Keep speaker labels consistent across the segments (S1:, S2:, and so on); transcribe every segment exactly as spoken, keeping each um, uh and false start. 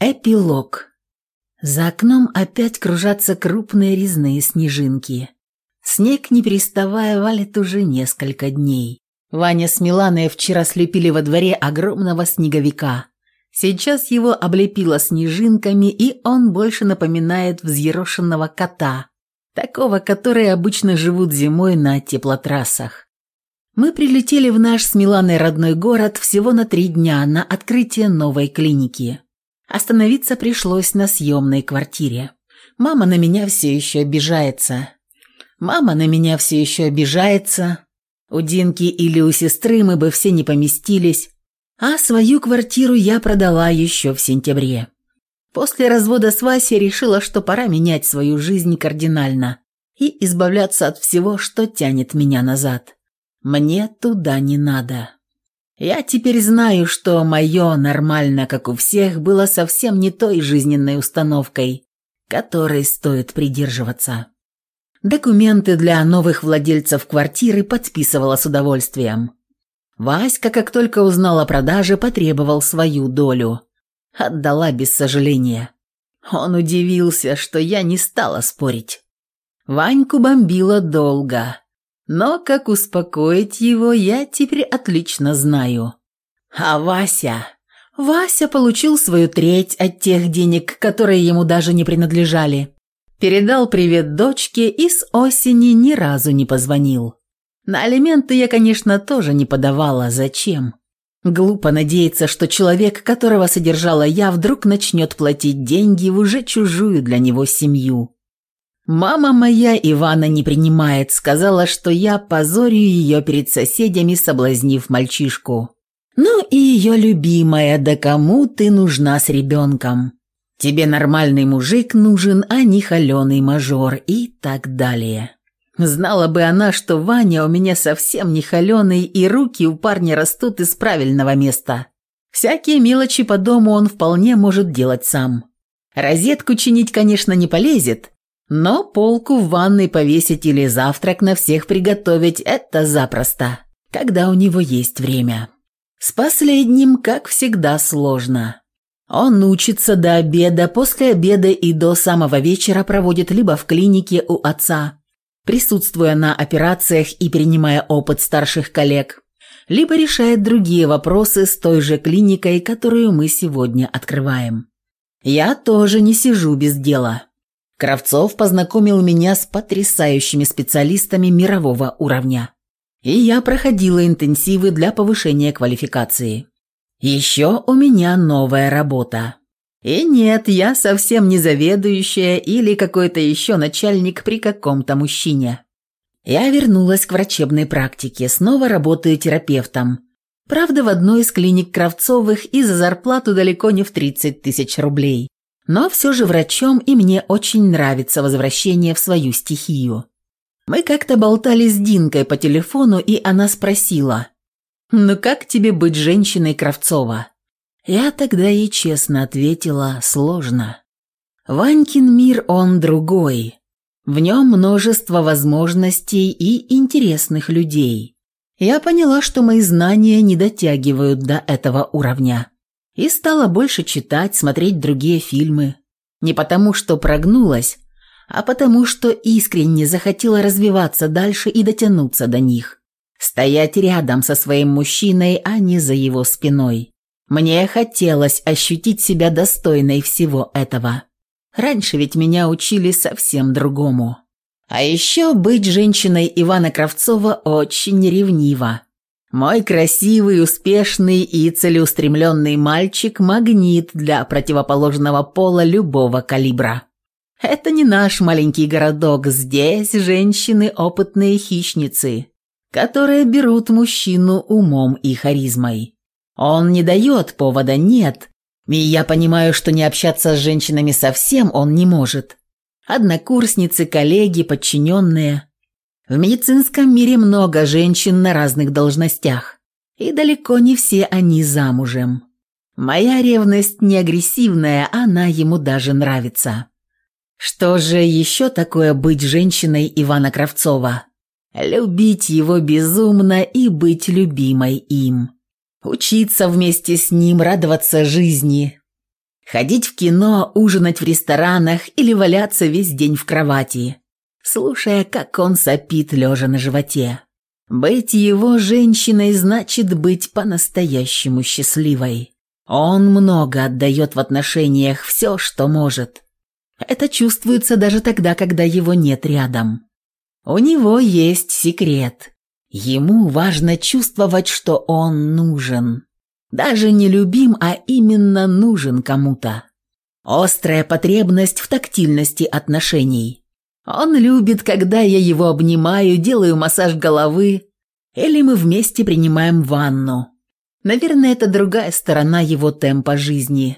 S1: Эпилог. За окном опять кружатся крупные резные снежинки. Снег, не переставая, валит уже несколько дней. Ваня с Миланой вчера слепили во дворе огромного снеговика. Сейчас его облепило снежинками, и он больше напоминает взъерошенного кота, такого, которые обычно живут зимой на теплотрассах. Мы прилетели в наш с Миланой родной город всего на три дня на открытие новой клиники. Остановиться пришлось на съемной квартире. Мама на меня все еще обижается. Мама на меня все еще обижается. У Динки или у сестры мы бы все не поместились, а свою квартиру я продала еще в сентябре. После развода с Васей решила, что пора менять свою жизнь кардинально и избавляться от всего, что тянет меня назад. Мне туда не надо. Я теперь знаю, что мое «нормально, как у всех» было совсем не той жизненной установкой, которой стоит придерживаться. Документы для новых владельцев квартиры подписывала с удовольствием. Васька, как только узнал о продаже, потребовал свою долю. Отдала без сожаления. Он удивился, что я не стала спорить. Ваньку бомбило долго. Но как успокоить его, я теперь отлично знаю. А Вася... Вася получил свою треть от тех денег, которые ему даже не принадлежали. Передал привет дочке и с осени ни разу не позвонил. На алименты я, конечно, тоже не подавала. Зачем? Глупо надеяться, что человек, которого содержала я, вдруг начнет платить деньги в уже чужую для него семью. Мама моя Ивана не принимает, сказала, что я позорю ее перед соседями, соблазнив мальчишку. Ну и ее любимая, да кому ты нужна с ребенком? Тебе нормальный мужик нужен, а не холеный мажор и так далее. Знала бы она, что Ваня у меня совсем не холеный, и руки у парня растут из правильного места. Всякие мелочи по дому он вполне может делать сам. Розетку чинить, конечно, не полезет, но полку в ванной повесить или завтрак на всех приготовить – это запросто, когда у него есть время. С последним, как всегда, сложно. Он учится до обеда, после обеда и до самого вечера проводит либо в клинике у отца, присутствуя на операциях и принимая опыт старших коллег, либо решает другие вопросы с той же клиникой, которую мы сегодня открываем. Я тоже не сижу без дела. Кравцов познакомил меня с потрясающими специалистами мирового уровня, и я проходила интенсивы для повышения квалификации. Еще у меня новая работа. И нет, я совсем не заведующая или какой-то еще начальник при каком-то мужчине. Я вернулась к врачебной практике, снова работаю терапевтом. Правда, в одной из клиник Кравцовых и за зарплату далеко не в тридцать тысяч рублей. Но все же врачом, и мне очень нравится возвращение в свою стихию. Мы как-то болтали с Динкой по телефону, и она спросила: «Ну как тебе быть женщиной Кравцова?» Я тогда ей честно ответила: «Сложно». Ванькин мир, он другой. В нем множество возможностей и интересных людей. Я поняла, что мои знания не дотягивают до этого уровня. И стала больше читать, смотреть другие фильмы. Не потому, что прогнулась, а потому, что искренне захотела развиваться дальше и дотянуться до них. Стоять рядом со своим мужчиной, а не за его спиной. Мне хотелось ощутить себя достойной всего этого. Раньше ведь меня учили совсем другому. А еще быть женщиной Ивана Кравцова очень ревниво. Мой красивый, успешный и целеустремленный мальчик – магнит для противоположного пола любого калибра. Это не наш маленький городок, здесь женщины – опытные хищницы, которые берут мужчину умом и харизмой. Он не дает повода, нет, и я понимаю, что не общаться с женщинами совсем он не может. Однокурсницы, коллеги, подчиненные. В медицинском мире много женщин на разных должностях, и далеко не все они замужем. Моя ревность не агрессивная, она ему даже нравится. Что же еще такое быть женщиной Ивана Кравцова? Любить его безумно и быть любимой им. Учиться вместе с ним, радоваться жизни. Ходить в кино, ужинать в ресторанах или валяться весь день в кровати, слушая, как он сопит, лежа на животе. Быть его женщиной значит быть по-настоящему счастливой. Он много отдает в отношениях, все, что может. Это чувствуется даже тогда, когда его нет рядом. У него есть секрет. Ему важно чувствовать, что он нужен. Даже не любим, а именно нужен кому-то. Острая потребность в тактильности отношений. Он любит, когда я его обнимаю, делаю массаж головы, или мы вместе принимаем ванну. Наверное, это другая сторона его темпа жизни,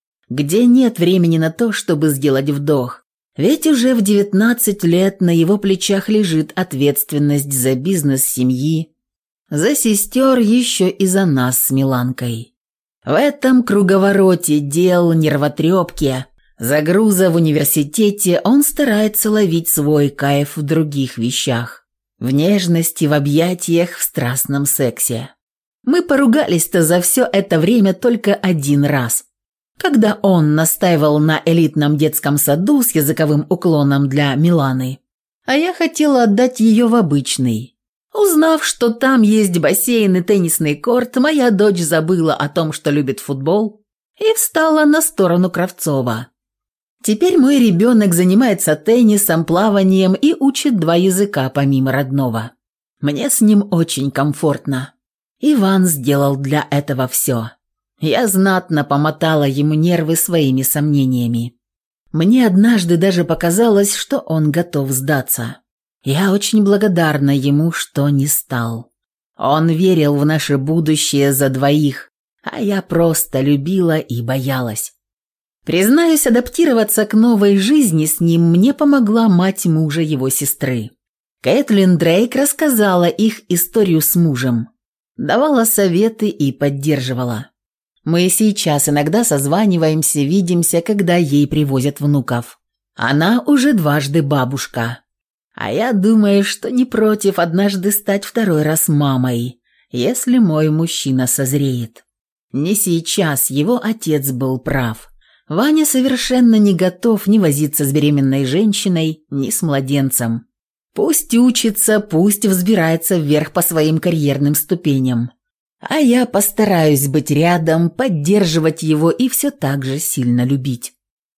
S1: где нет времени на то, чтобы сделать вдох. Ведь уже в девятнадцать лет на его плечах лежит ответственность за бизнес семьи, за сестер, еще и за нас с Миланкой. В этом круговороте дел, нервотрепки, загруза в университете он старается ловить свой кайф в других вещах. В нежности, в объятиях, в страстном сексе. Мы поругались-то за все это время только один раз, когда он настаивал на элитном детском саду с языковым уклоном для Миланы, а я хотела отдать ее в обычный. Узнав, что там есть бассейн и теннисный корт, моя дочь забыла о том, что любит футбол, и встала на сторону Кравцова. Теперь мой ребенок занимается теннисом, плаванием и учит два языка помимо родного. Мне с ним очень комфортно. Иван сделал для этого все. Я знатно помотала ему нервы своими сомнениями. Мне однажды даже показалось, что он готов сдаться. Я очень благодарна ему, что не стал. Он верил в наше будущее за двоих, а я просто любила и боялась. Признаюсь, адаптироваться к новой жизни с ним мне помогла мать мужа его сестры. Кэтлин Дрейк рассказала их историю с мужем, давала советы и поддерживала. Мы сейчас иногда созваниваемся, видимся, когда ей привозят внуков. Она уже дважды бабушка. А я думаю, что не против однажды стать второй раз мамой, если мой мужчина созреет. Не сейчас, его отец был прав. Ваня совершенно не готов ни возиться с беременной женщиной, ни с младенцем. Пусть учится, пусть взбирается вверх по своим карьерным ступеням. А я постараюсь быть рядом, поддерживать его и все так же сильно любить.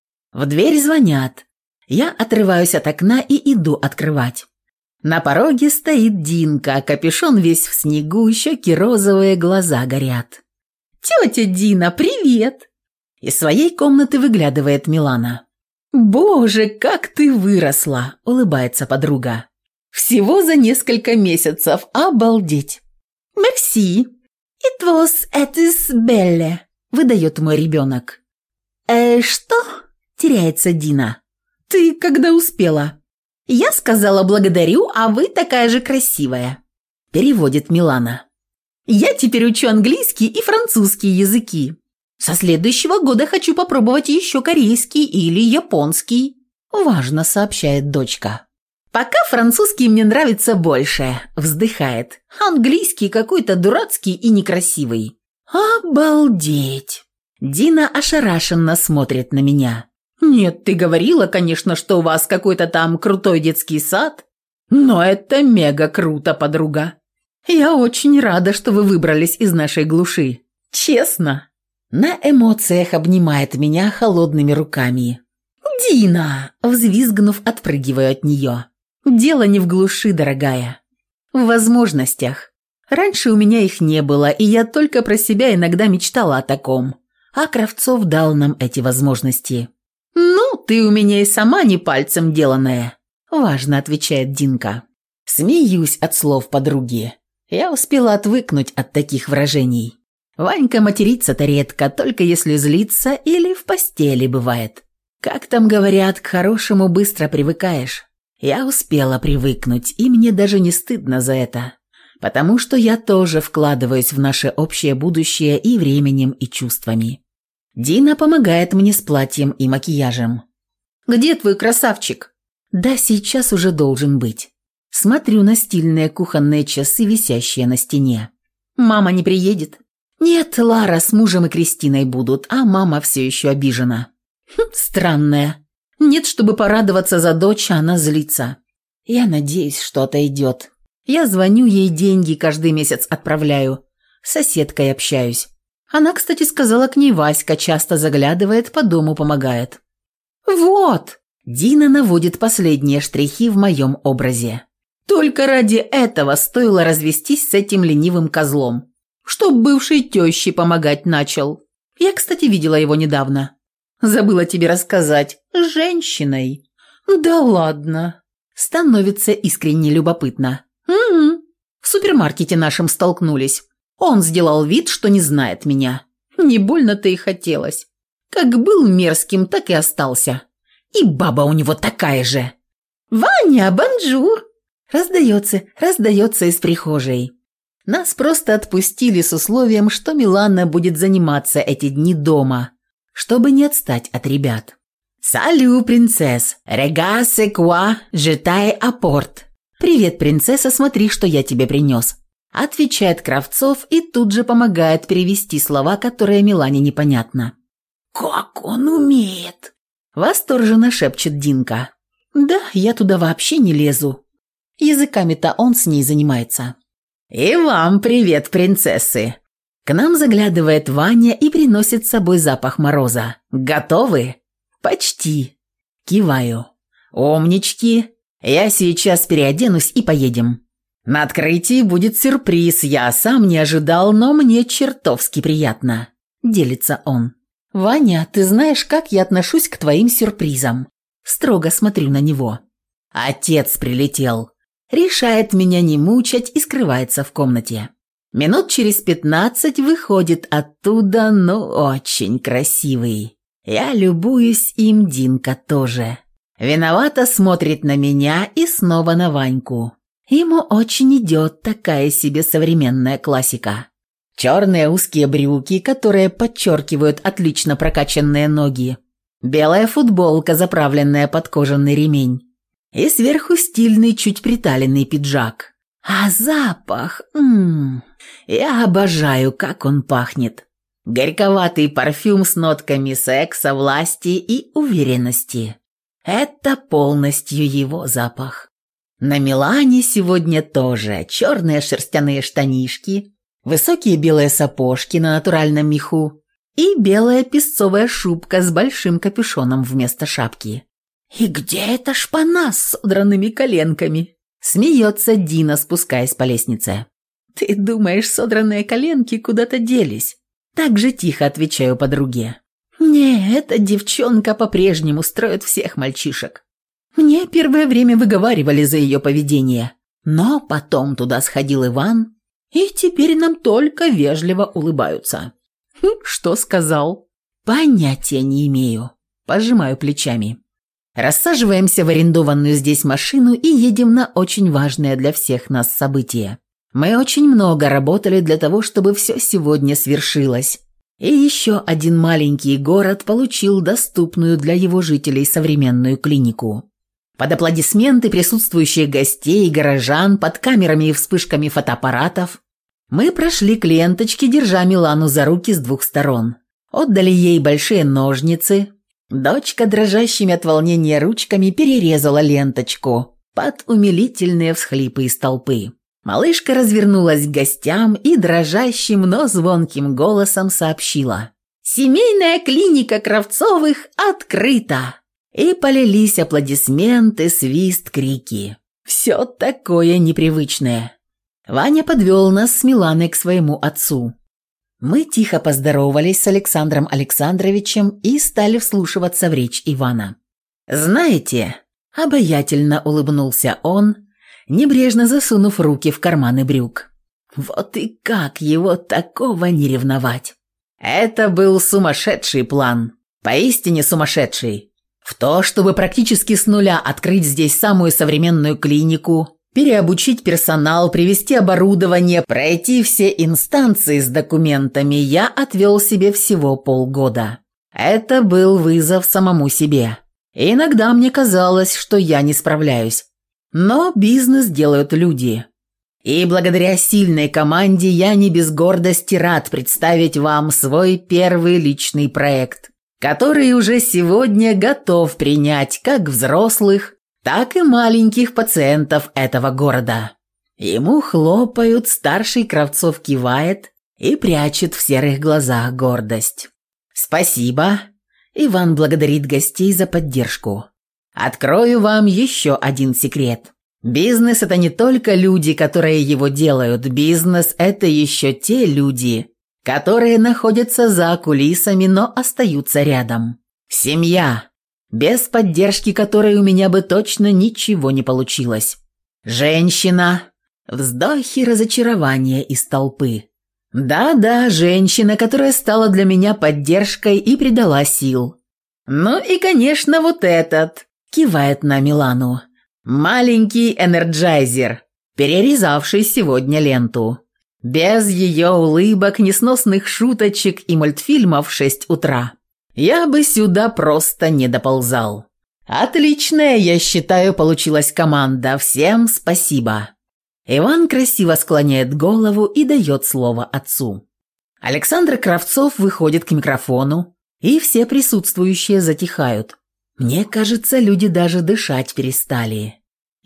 S1: В дверь звонят. Я отрываюсь от окна и иду открывать. На пороге стоит Динка, капюшон весь в снегу, щеки розовые, глаза горят. «Тетя Дина, привет!» Из своей комнаты выглядывает Милана. «Боже, как ты выросла!» – улыбается подруга. «Всего за несколько месяцев, обалдеть!» «Мерси! It was at is belle!» – выдает мой ребенок. «Э, что?» – теряется Дина. «Ты когда успела?» «Я сказала благодарю, а вы такая же красивая», – переводит Милана. «Я теперь учу английский и французский языки. Со следующего года хочу попробовать еще корейский или японский», – важно сообщает дочка. «Пока французский мне нравится больше», – вздыхает. «Английский какой-то дурацкий и некрасивый». «Обалдеть!» Дина ошарашенно смотрит на меня. «Нет, ты говорила, конечно, что у вас какой-то там крутой детский сад, но это мега круто, подруга. Я очень рада, что вы выбрались из нашей глуши. Честно». На эмоциях обнимает меня холодными руками. «Дина!» – взвизгнув, отпрыгиваю от нее. «Дело не в глуши, дорогая. В возможностях. Раньше у меня их не было, и я только про себя иногда мечтала о таком. А Кравцов дал нам эти возможности». «Ну, ты у меня и сама не пальцем деланная», – важно отвечает Динка. Смеюсь от слов подруги. Я успела отвыкнуть от таких выражений. Ванька матерится-то редко, только если злится или в постели бывает. Как там говорят, к хорошему быстро привыкаешь. Я успела привыкнуть, и мне даже не стыдно за это, потому что я тоже вкладываюсь в наше общее будущее и временем, и чувствами. Дина помогает мне с платьем и макияжем. «Где твой красавчик?» «Да, сейчас уже должен быть». Смотрю на стильные кухонные часы, висящие на стене. «Мама не приедет?» Нет, Лара с мужем и Кристиной будут, а мама все еще обижена. Хм, странная. Нет, чтобы порадоваться за дочь, а она злится. Я надеюсь, что отойдет. Я звоню ей, деньги каждый месяц отправляю. С соседкой общаюсь. Она, кстати, сказала, к ней Васька часто заглядывает, по дому помогает. Вот! Дина наводит последние штрихи в моем образе. Только ради этого стоило развестись с этим ленивым козлом. Чтоб бывшей тёще помогать начал. Я, кстати, видела его недавно. Забыла тебе рассказать. С женщиной. Да ладно. Становится искренне любопытно. Угу. В супермаркете нашем столкнулись. Он сделал вид, что не знает меня. Не больно-то и хотелось. Как был мерзким, так и остался. И баба у него такая же. «Ваня, бонжур!» Раздается, раздается из прихожей. Нас просто отпустили с условием, что Милана будет заниматься эти дни дома, чтобы не отстать от ребят. «Салю, принцесс! Регасе куа, жетай апорт!» «Привет, принцесса, смотри, что я тебе принес!» Отвечает Кравцов и тут же помогает перевести слова, которые Милане непонятно. «Как он умеет!» Восторженно шепчет Динка. «Да, я туда вообще не лезу. Языками-то он с ней занимается». «И вам привет, принцессы!» К нам заглядывает Ваня и приносит с собой запах мороза. «Готовы?» «Почти». Киваю. «Умнички! Я сейчас переоденусь и поедем. На открытии будет сюрприз, я сам не ожидал, но мне чертовски приятно», – делится он. «Ваня, ты знаешь, как я отношусь к твоим сюрпризам?» Строго смотрю на него. Отец прилетел. Решает меня не мучать и скрывается в комнате. Минут через пятнадцать выходит оттуда, но очень красивый. Я любуюсь им, Динка тоже. Виновато смотрит на меня и снова на Ваньку. Ему очень идет такая себе современная классика. Черные узкие брюки, которые подчеркивают отлично прокачанные ноги. Белая футболка, заправленная под кожаный ремень. И сверху стильный, чуть приталенный пиджак. А запах... Ммм... Я обожаю, как он пахнет. Горьковатый парфюм с нотками секса, власти и уверенности. Это полностью его запах. На Милане сегодня тоже черные шерстяные штанишки, высокие белые сапожки на натуральном меху и белая песцовая шубка с большим капюшоном вместо шапки. «И где эта шпана с содранными коленками?» Смеется Дина, спускаясь по лестнице. «Ты думаешь, содранные коленки куда-то делись?» Так же тихо отвечаю подруге. «Не, эта девчонка по-прежнему строит всех мальчишек. Мне первое время выговаривали за ее поведение, но потом туда сходил Иван, и теперь нам только вежливо улыбаются». Хм, «Что сказал?» «Понятия не имею». Пожимаю плечами. Рассаживаемся в арендованную здесь машину и едем на очень важное для всех нас событие. Мы очень много работали для того, чтобы все сегодня свершилось. И еще один маленький город получил доступную для его жителей современную клинику. Под аплодисменты присутствующих гостей и горожан, под камерами и вспышками фотоаппаратов, мы прошли к ленточке, держа Милану за руки с двух сторон. Отдали ей большие ножницы. Дочка дрожащими от волнения ручками перерезала ленточку под умилительные всхлипы из толпы. Малышка развернулась к гостям и дрожащим, но звонким голосом сообщила: «Семейная клиника Кравцовых открыта!» И полились аплодисменты, свист, крики. Все такое непривычное. Ваня подвел нас с Миланой к своему отцу. Мы тихо поздоровались с Александром Александровичем и стали вслушиваться в речь Ивана. «Знаете», – обаятельно улыбнулся он, небрежно засунув руки в карманы брюк. «Вот и как его такого не ревновать? Это был сумасшедший план, поистине сумасшедший. В то, чтобы практически с нуля открыть здесь самую современную клинику, переобучить персонал, привести оборудование, пройти все инстанции с документами, я отвел себе всего полгода. Это был вызов самому себе. Иногда мне казалось, что я не справляюсь. Но бизнес делают люди. И благодаря сильной команде я не без гордости рад представить вам свой первый личный проект, который уже сегодня готов принять как взрослых, так и маленьких пациентов этого города. Ему хлопают, старший Кравцов кивает и прячет в серых глазах гордость. «Спасибо». Иван благодарит гостей за поддержку. «Открою вам еще один секрет. Бизнес – это не только люди, которые его делают. Бизнес – это еще те люди, которые находятся за кулисами, но остаются рядом. Семья, без поддержки которой у меня бы точно ничего не получилось. Женщина». Вздохи разочарования из толпы. Да-да, женщина, которая стала для меня поддержкой и придала сил. Ну и, конечно, вот этот, кивает на Милану. Маленький энерджайзер, перерезавший сегодня ленту. Без ее улыбок, несносных шуточек и мультфильмов в шесть утра я бы сюда просто не доползал. Отличная, я считаю, получилась команда. Всем спасибо. Иван красиво склоняет голову и дает слово отцу. Александр Кравцов выходит к микрофону, и все присутствующие затихают. Мне кажется, люди даже дышать перестали.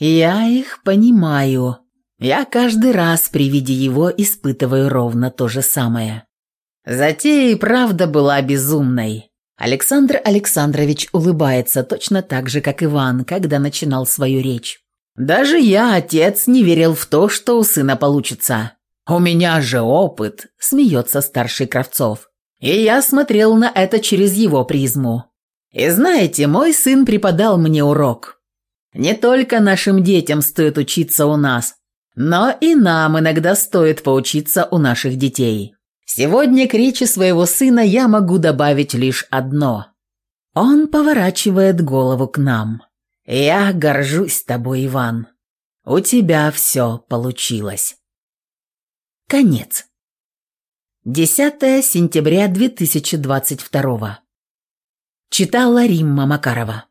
S1: Я их понимаю. Я каждый раз при виде его испытываю ровно то же самое. Затея и правда была безумной. Александр Александрович улыбается точно так же, как Иван, когда начинал свою речь. Даже я, отец, не верил в то, что у сына получится. «У меня же опыт», – смеется старший Кравцов. И я смотрел на это через его призму. И знаете, мой сын преподал мне урок. Не только нашим детям стоит учиться у нас, но и нам иногда стоит поучиться у наших детей. Сегодня к речи своего сына я могу добавить лишь одно. Он поворачивает голову к нам. «Я горжусь тобой, Иван. У тебя все получилось». Конец. десятое сентября две тысячи двадцать второго. Читала Римма Макарова.